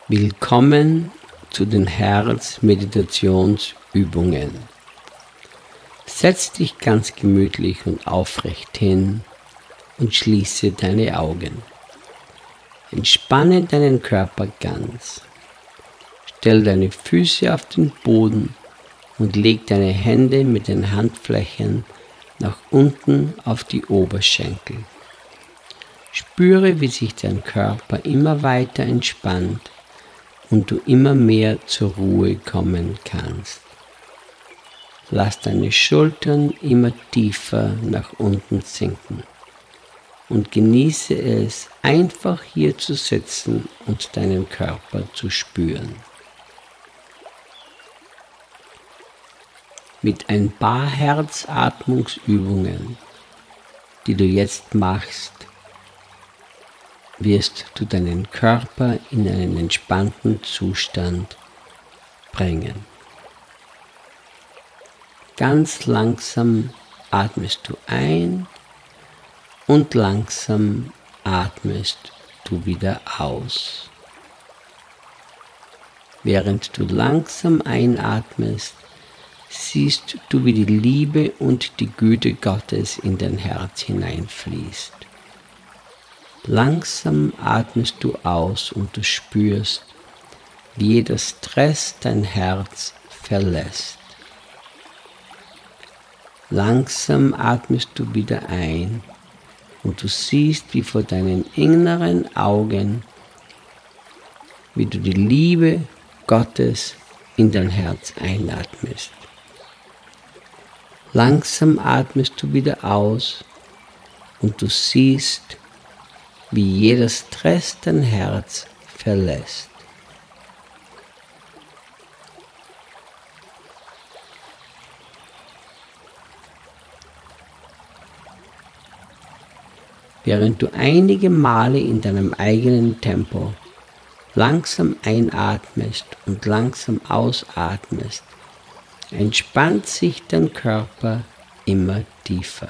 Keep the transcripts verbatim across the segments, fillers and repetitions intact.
Willkommen zu den Herzmeditationsübungen. Setz dich ganz gemütlich und aufrecht hin und schließe deine Augen. Entspanne deinen Körper ganz. Stell deine Füße auf den Boden und leg deine Hände mit den Handflächen nach unten auf die Oberschenkel. Spüre, wie sich dein Körper immer weiter entspannt und du immer mehr zur Ruhe kommen kannst. Lass deine Schultern immer tiefer nach unten sinken und genieße es, einfach hier zu sitzen und deinen Körper zu spüren. Mit ein paar Herzatmungsübungen, die du jetzt machst, wirst du deinen Körper in einen entspannten Zustand bringen. Ganz langsam atmest du ein und langsam atmest du wieder aus. Während du langsam einatmest, siehst du, wie die Liebe und die Güte Gottes in dein Herz hineinfließt. Langsam atmest du aus und du spürst, wie jeder Stress dein Herz verlässt. Langsam atmest du wieder ein und du siehst, wie vor deinen inneren Augen, wie du die Liebe Gottes in dein Herz einatmest. Langsam atmest du wieder aus und du siehst, wie jeder Stress dein Herz verlässt. Während du einige Male in deinem eigenen Tempo langsam einatmest und langsam ausatmest, entspannt sich dein Körper immer tiefer.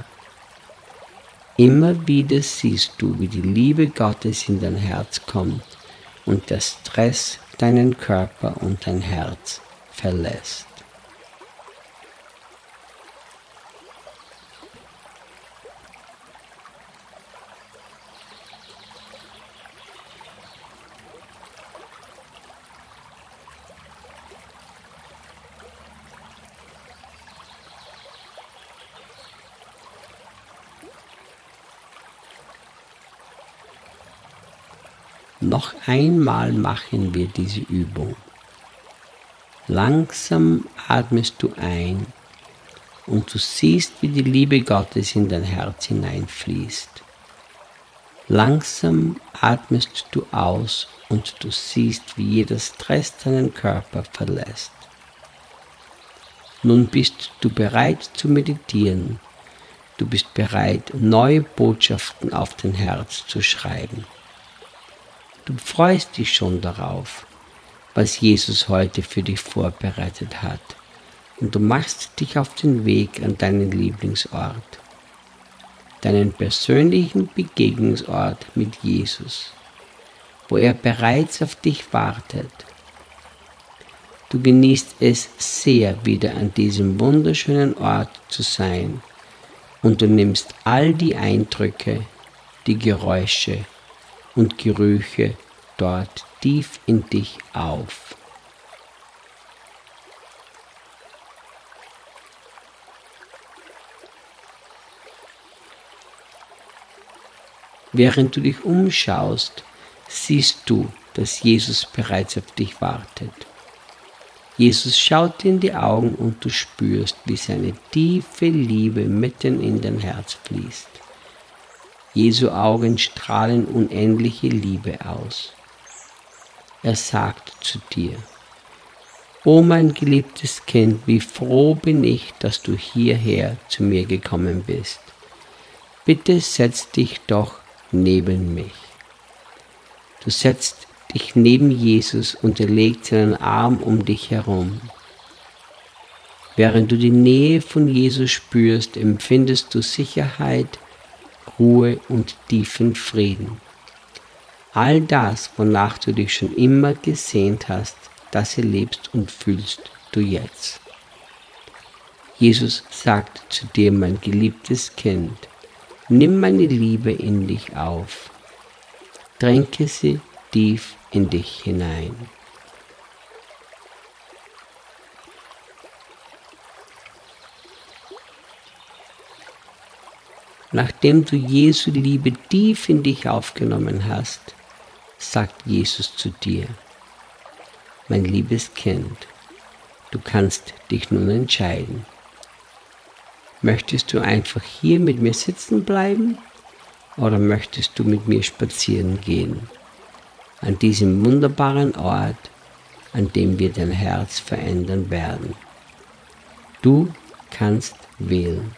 Immer wieder siehst du, wie die Liebe Gottes in dein Herz kommt und der Stress deinen Körper und dein Herz verlässt. Noch einmal machen wir diese Übung. Langsam atmest du ein und du siehst, wie die Liebe Gottes in dein Herz hineinfließt. Langsam atmest du aus und du siehst, wie jeder Stress deinen Körper verlässt. Nun bist du bereit zu meditieren. Du bist bereit, neue Botschaften auf dein Herz zu schreiben. Du freust dich schon darauf, was Jesus heute für dich vorbereitet hat, und du machst dich auf den Weg an deinen Lieblingsort, deinen persönlichen Begegnungsort mit Jesus, wo er bereits auf dich wartet. Du genießt es sehr, wieder an diesem wunderschönen Ort zu sein, und du nimmst all die Eindrücke, die Geräusche und Gerüche dort tief in dich auf. Während du dich umschaust, siehst du, dass Jesus bereits auf dich wartet. Jesus schaut dir in die Augen und du spürst, wie seine tiefe Liebe mitten in dein Herz fließt. Jesu Augen strahlen unendliche Liebe aus. Er sagt zu dir: O mein geliebtes Kind, wie froh bin ich, dass du hierher zu mir gekommen bist. Bitte setz dich doch neben mich. Du setzt dich neben Jesus und er legt seinen Arm um dich herum. Während du die Nähe von Jesus spürst, empfindest du Sicherheit, Ruhe und tiefen Frieden. All das, wonach du dich schon immer gesehnt hast, das erlebst und fühlst du jetzt. Jesus sagt zu dir, mein geliebtes Kind, nimm meine Liebe in dich auf, tränke sie tief in dich hinein. Nachdem du Jesu Liebe tief in dich aufgenommen hast, sagt Jesus zu dir, mein liebes Kind, du kannst dich nun entscheiden. Möchtest du einfach hier mit mir sitzen bleiben oder möchtest du mit mir spazieren gehen? An diesem wunderbaren Ort, an dem wir dein Herz verändern werden. Du kannst wählen.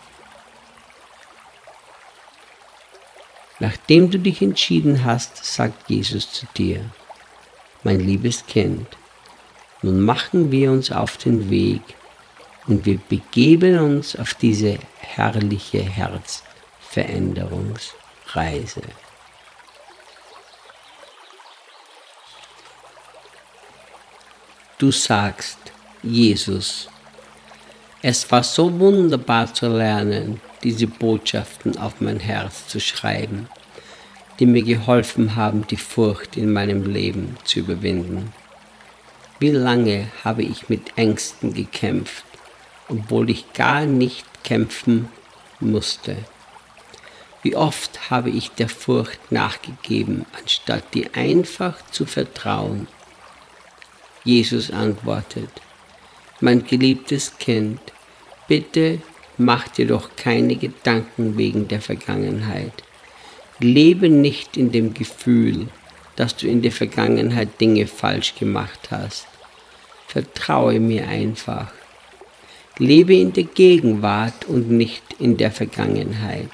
Nachdem du dich entschieden hast, sagt Jesus zu dir, mein liebes Kind, nun machen wir uns auf den Weg und wir begeben uns auf diese herrliche Herzveränderungsreise. Du sagst, Jesus, es war so wunderbar zu lernen, diese Botschaften auf mein Herz zu schreiben, die mir geholfen haben, die Furcht in meinem Leben zu überwinden. Wie lange habe ich mit Ängsten gekämpft, obwohl ich gar nicht kämpfen musste. Wie oft habe ich der Furcht nachgegeben, anstatt dir einfach zu vertrauen. Jesus antwortet, mein geliebtes Kind, bitte mach dir doch keine Gedanken wegen der Vergangenheit. Lebe nicht in dem Gefühl, dass du in der Vergangenheit Dinge falsch gemacht hast. Vertraue mir einfach. Lebe in der Gegenwart und nicht in der Vergangenheit.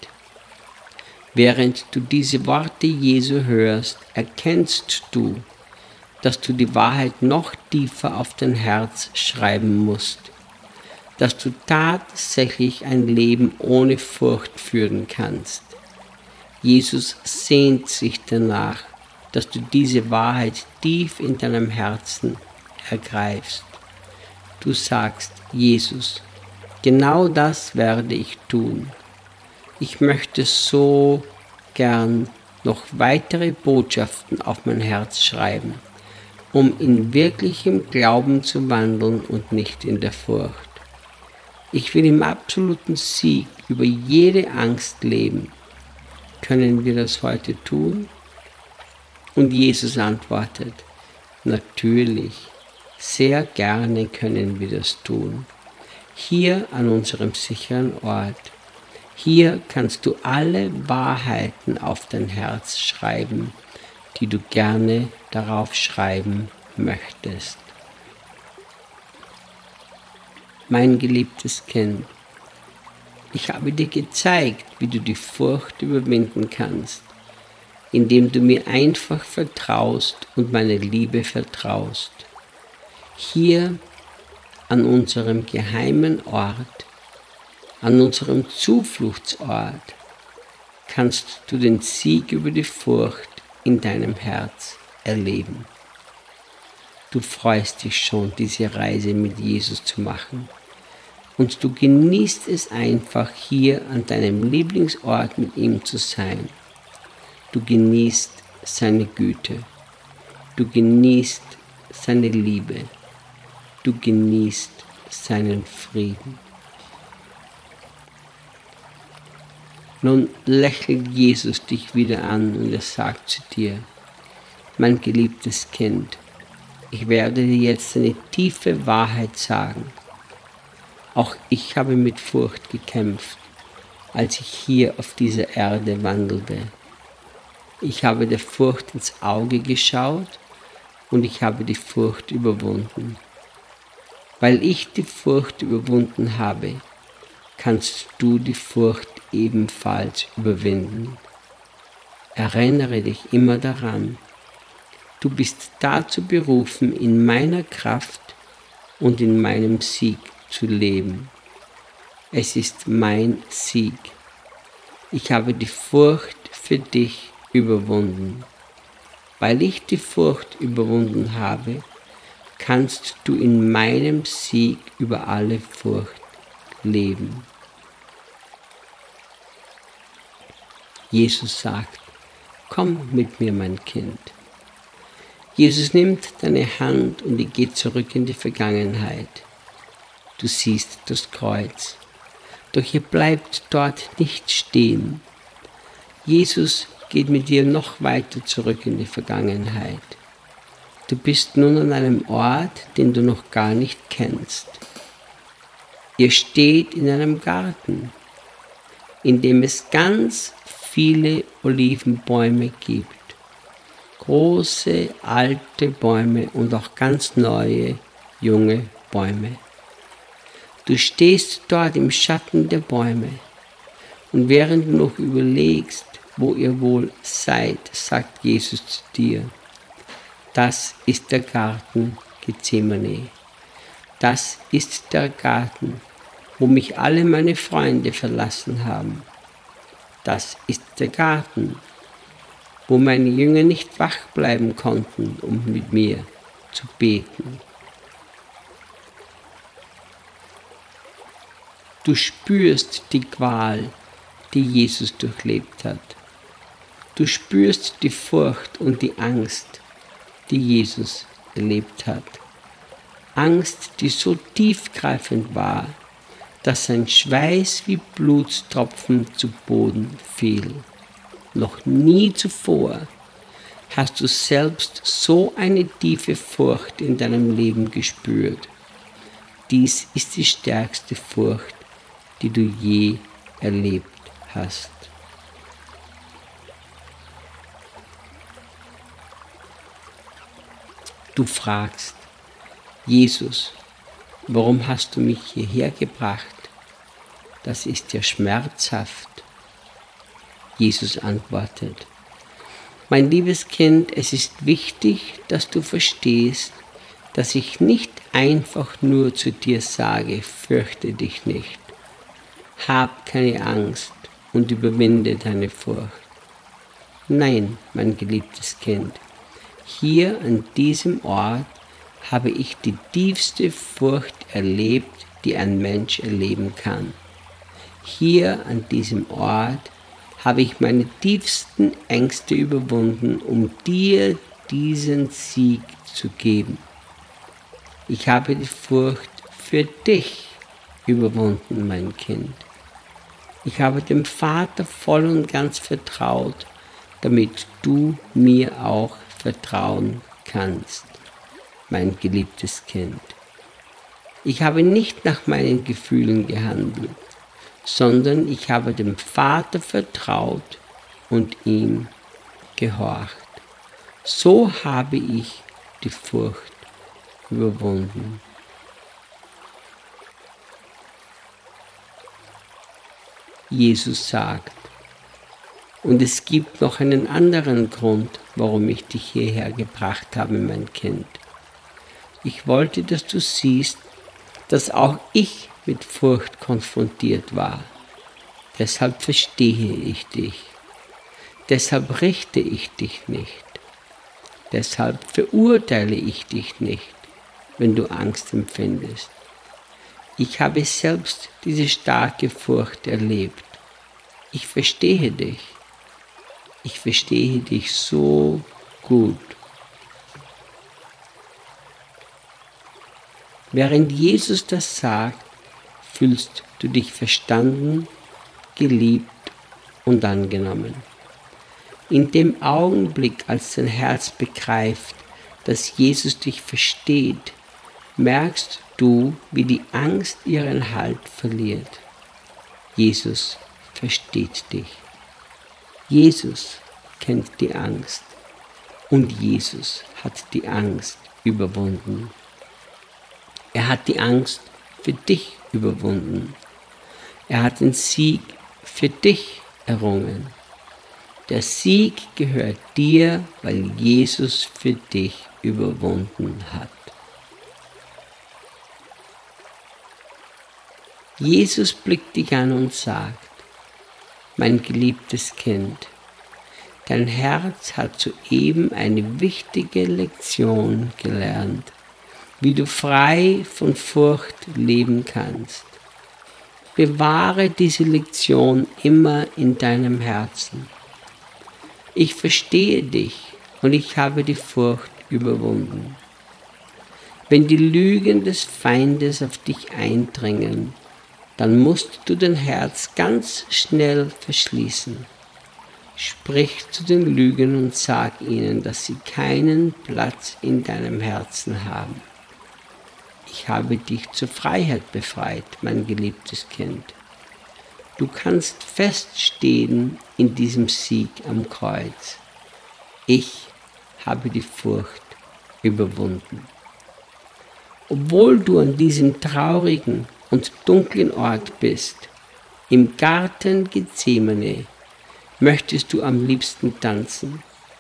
Während du diese Worte Jesu hörst, erkennst du, dass du die Wahrheit noch tiefer auf dein Herz schreiben musst, dass du tatsächlich ein Leben ohne Furcht führen kannst. Jesus sehnt sich danach, dass du diese Wahrheit tief in deinem Herzen ergreifst. Du sagst, Jesus, genau das werde ich tun. Ich möchte so gern noch weitere Botschaften auf mein Herz schreiben, um in wirklichem Glauben zu wandeln und nicht in der Furcht. Ich will im absoluten Sieg über jede Angst leben. Können wir das heute tun? Und Jesus antwortet, natürlich, sehr gerne können wir das tun. Hier an unserem sicheren Ort. Hier kannst du alle Wahrheiten auf dein Herz schreiben, die du gerne darauf schreiben möchtest. Mein geliebtes Kind, ich habe dir gezeigt, wie du die Furcht überwinden kannst, indem du mir einfach vertraust und meine Liebe vertraust. Hier an unserem geheimen Ort, an unserem Zufluchtsort, kannst du den Sieg über die Furcht in deinem Herz erleben. Du freust dich schon, diese Reise mit Jesus zu machen. Und du genießt es einfach, hier an deinem Lieblingsort mit ihm zu sein. Du genießt seine Güte. Du genießt seine Liebe. Du genießt seinen Frieden. Nun lächelt Jesus dich wieder an und er sagt zu dir, mein geliebtes Kind, ich werde dir jetzt eine tiefe Wahrheit sagen. Auch ich habe mit Furcht gekämpft, als ich hier auf dieser Erde wandelte. Ich habe der Furcht ins Auge geschaut und ich habe die Furcht überwunden. Weil ich die Furcht überwunden habe, kannst du die Furcht ebenfalls überwinden. Erinnere dich immer daran, du bist dazu berufen, in meiner Kraft und in meinem Sieg zu leben. Es ist mein Sieg. Ich habe die Furcht für dich überwunden. weil ich die Furcht überwunden habe, kannst du in meinem Sieg über alle Furcht leben. Jesus sagt, komm mit mir, mein Kind. Jesus nimmt deine Hand und ihr geht zurück in die Vergangenheit. Du siehst das Kreuz, doch ihr bleibt dort nicht stehen. Jesus geht mit dir noch weiter zurück in die Vergangenheit. Du bist nun an einem Ort, den du noch gar nicht kennst. Ihr steht in einem Garten, in dem es ganz viele Olivenbäume gibt. Große, alte Bäume und auch ganz neue, junge Bäume. Du stehst dort im Schatten der Bäume und während du noch überlegst, wo ihr wohl seid, sagt Jesus zu dir, das ist der Garten Gethsemane. Das ist der Garten, wo mich alle meine Freunde verlassen haben. Das ist der Garten, wo meine Jünger nicht wach bleiben konnten, um mit mir zu beten. Du spürst die Qual, die Jesus durchlebt hat. Du spürst die Furcht und die Angst, die Jesus erlebt hat. Angst, die so tiefgreifend war, dass sein Schweiß wie Blutstropfen zu Boden fiel. Noch nie zuvor hast du selbst so eine tiefe Furcht in deinem Leben gespürt. Dies ist die stärkste Furcht, die du je erlebt hast. Du fragst, Jesus, warum hast du mich hierher gebracht? Das ist ja schmerzhaft. Jesus antwortet, mein liebes Kind, es ist wichtig, dass du verstehst, dass ich nicht einfach nur zu dir sage, fürchte dich nicht. Hab keine Angst und überwinde deine Furcht. Nein, mein geliebtes Kind, hier an diesem Ort habe ich die tiefste Furcht erlebt, die ein Mensch erleben kann. Hier an diesem Ort habe ich meine tiefsten Ängste überwunden, um dir diesen Sieg zu geben. Ich habe die Furcht für dich überwunden, mein Kind. Ich habe dem Vater voll und ganz vertraut, damit du mir auch vertrauen kannst, mein geliebtes Kind. Ich habe nicht nach meinen Gefühlen gehandelt, sondern ich habe dem Vater vertraut und ihm gehorcht. So habe ich die Furcht überwunden. Jesus sagt, und es gibt noch einen anderen Grund, warum ich dich hierher gebracht habe, mein Kind. Ich wollte, dass du siehst, dass auch ich mit Furcht konfrontiert war. Deshalb verstehe ich dich. Deshalb richte ich dich nicht. Deshalb verurteile ich dich nicht, wenn du Angst empfindest. Ich habe selbst diese starke Furcht erlebt. Ich verstehe dich. Ich verstehe dich so gut. Während Jesus das sagt, fühlst du dich verstanden, geliebt und angenommen. In dem Augenblick, als dein Herz begreift, dass Jesus dich versteht, merkst du, wie die Angst ihren Halt verliert. Jesus versteht dich. Jesus kennt die Angst und Jesus hat die Angst überwunden. Er hat die Angst für dich überwunden. Er hat den Sieg für dich errungen. Der Sieg gehört dir, weil Jesus für dich überwunden hat. Jesus blickt dich an und sagt, mein geliebtes Kind, Dein Herz hat soeben eine wichtige Lektion gelernt, wie du frei von Furcht leben kannst. Bewahre diese Lektion immer in deinem Herzen. Ich verstehe dich und ich habe die Furcht überwunden. Wenn die Lügen des Feindes auf dich eindringen, dann musst du dein Herz ganz schnell verschließen. Sprich zu den Lügen und sag ihnen, dass sie keinen Platz in deinem Herzen haben. Ich habe dich zur Freiheit befreit, mein geliebtes Kind. Du kannst feststehen in diesem Sieg am Kreuz. Ich habe die Furcht überwunden. Obwohl du an diesem traurigen und dunklen Ort bist, im Garten Gethsemane, möchtest du am liebsten tanzen.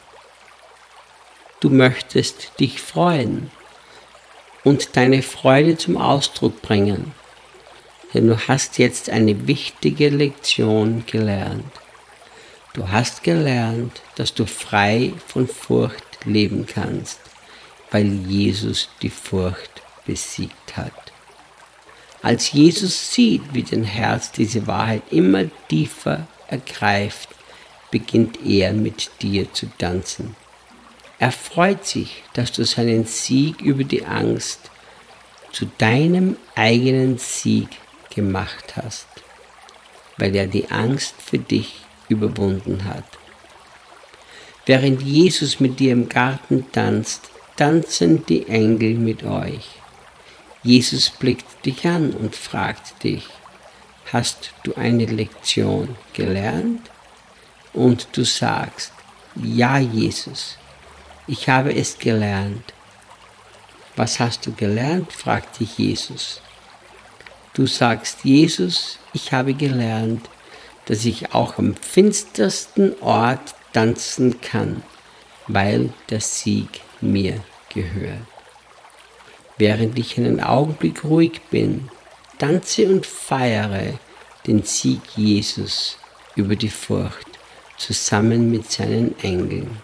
Du möchtest dich freuen und deine Freude zum Ausdruck bringen, denn du hast jetzt eine wichtige Lektion gelernt. Du hast gelernt, dass du frei von Furcht leben kannst, weil Jesus die Furcht besiegt hat. Als Jesus sieht, wie dein Herz diese Wahrheit immer tiefer ergreift, beginnt er mit dir zu tanzen. Er freut sich, dass du seinen Sieg über die Angst zu deinem eigenen Sieg gemacht hast, weil er die Angst für dich überwunden hat. Während Jesus mit dir im Garten tanzt, tanzen die Engel mit euch. Jesus blickt dich an und fragt dich, hast du eine Lektion gelernt? Und du sagst, ja Jesus, ich habe es gelernt. Was hast du gelernt? Fragt dich Jesus. Du sagst, Jesus, ich habe gelernt, dass ich auch am finstersten Ort tanzen kann, weil der Sieg mir gehört. Während ich einen Augenblick ruhig bin, tanze und feiere den Sieg Jesus über die Furcht zusammen mit seinen Engeln.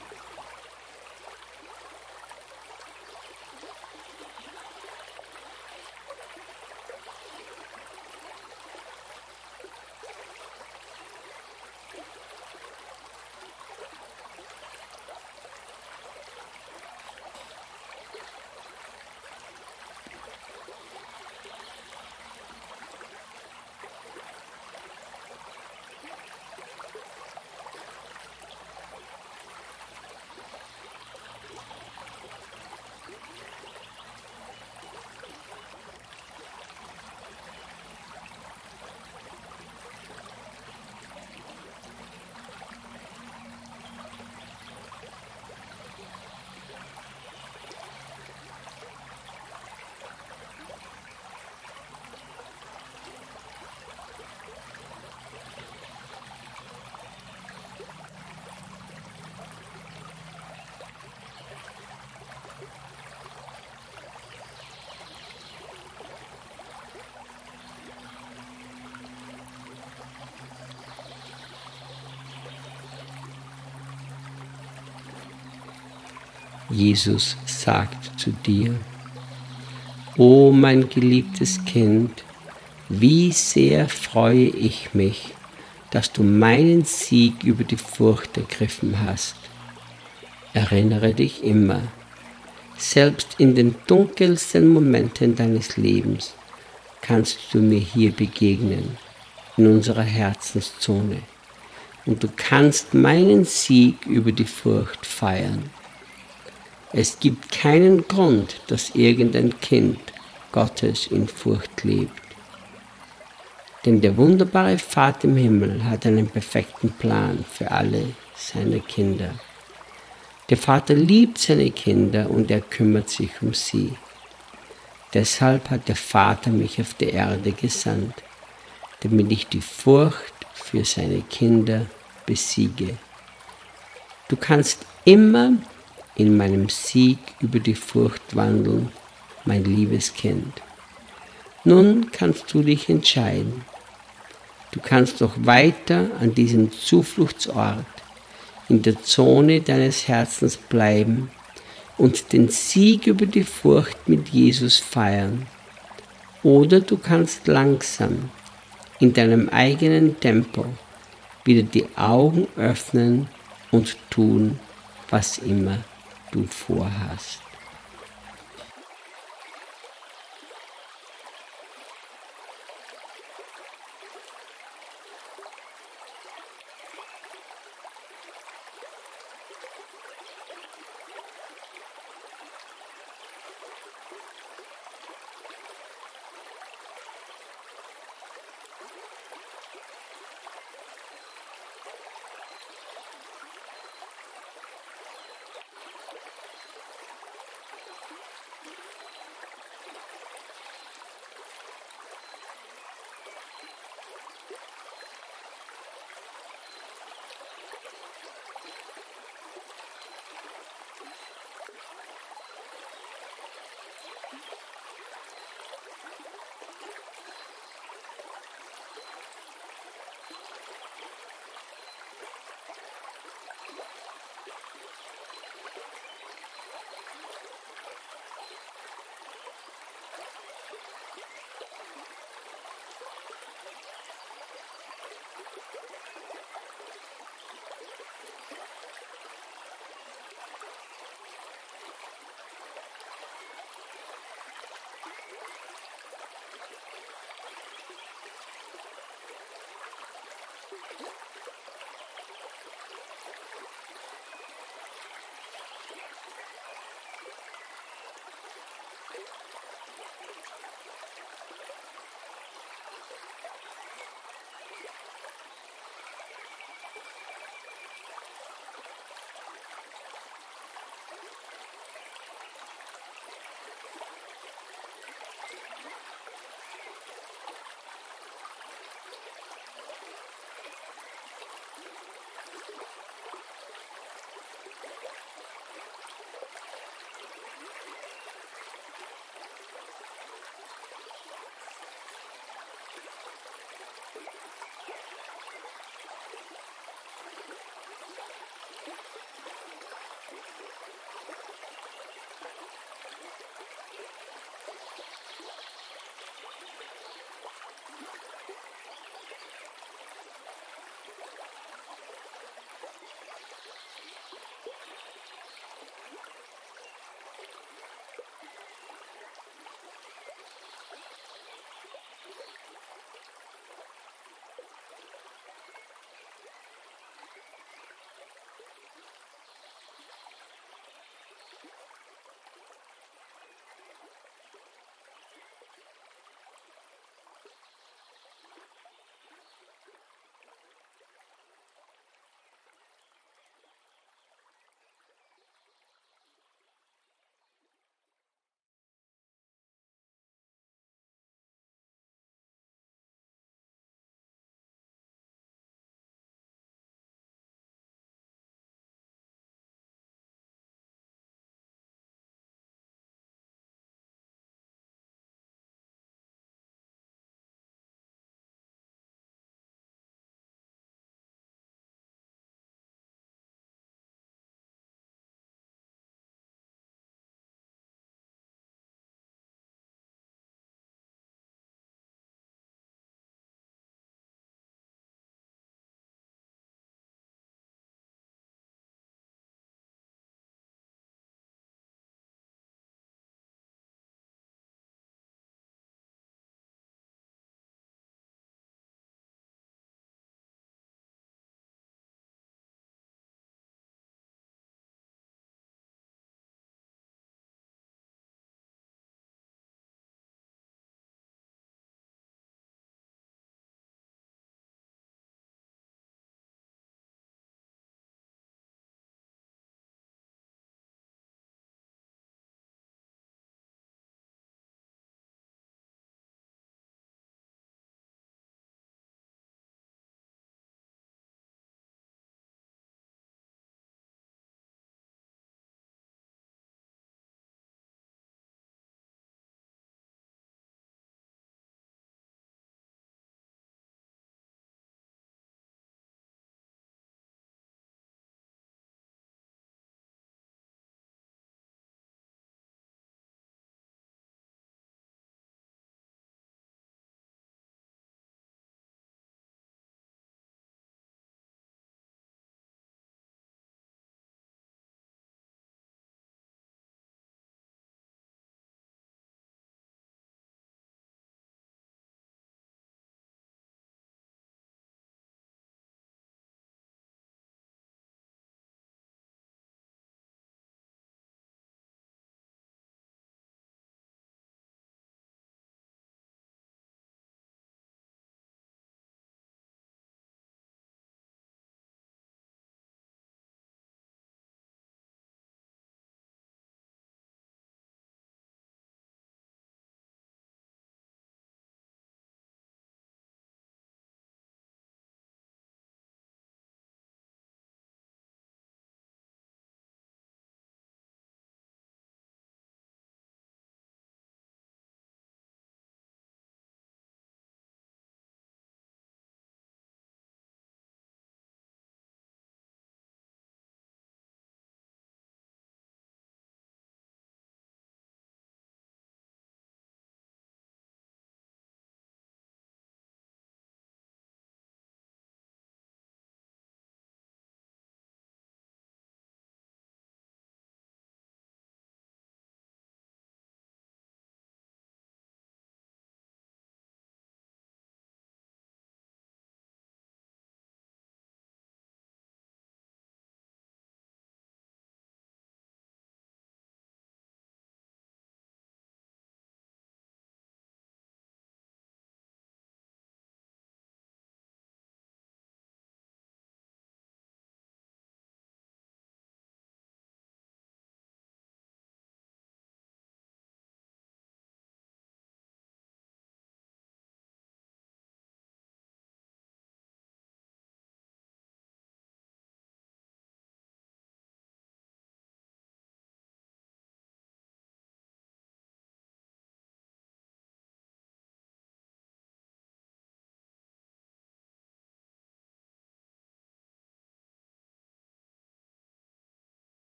Jesus sagt zu dir, O mein geliebtes Kind, wie sehr freue ich mich, dass du meinen Sieg über die Furcht ergriffen hast. Erinnere dich immer, selbst in den dunkelsten Momenten deines Lebens kannst du mir hier begegnen, in unserer Herzenszone, und du kannst meinen Sieg über die Furcht feiern. Es gibt keinen Grund, dass irgendein Kind Gottes in Furcht lebt. Denn der wunderbare Vater im Himmel hat einen perfekten Plan für alle seine Kinder. Der Vater liebt seine Kinder und er kümmert sich um sie. Deshalb hat der Vater mich auf der Erde gesandt, damit ich die Furcht für seine Kinder besiege. Du kannst immer in meinem Sieg über die Furcht wandeln, mein liebes Kind. Nun kannst du dich entscheiden. Du kannst noch weiter an diesem Zufluchtsort in der Zone deines Herzens bleiben und den Sieg über die Furcht mit Jesus feiern. Oder du kannst langsam in deinem eigenen Tempo wieder die Augen öffnen und tun, was immer du vorhast.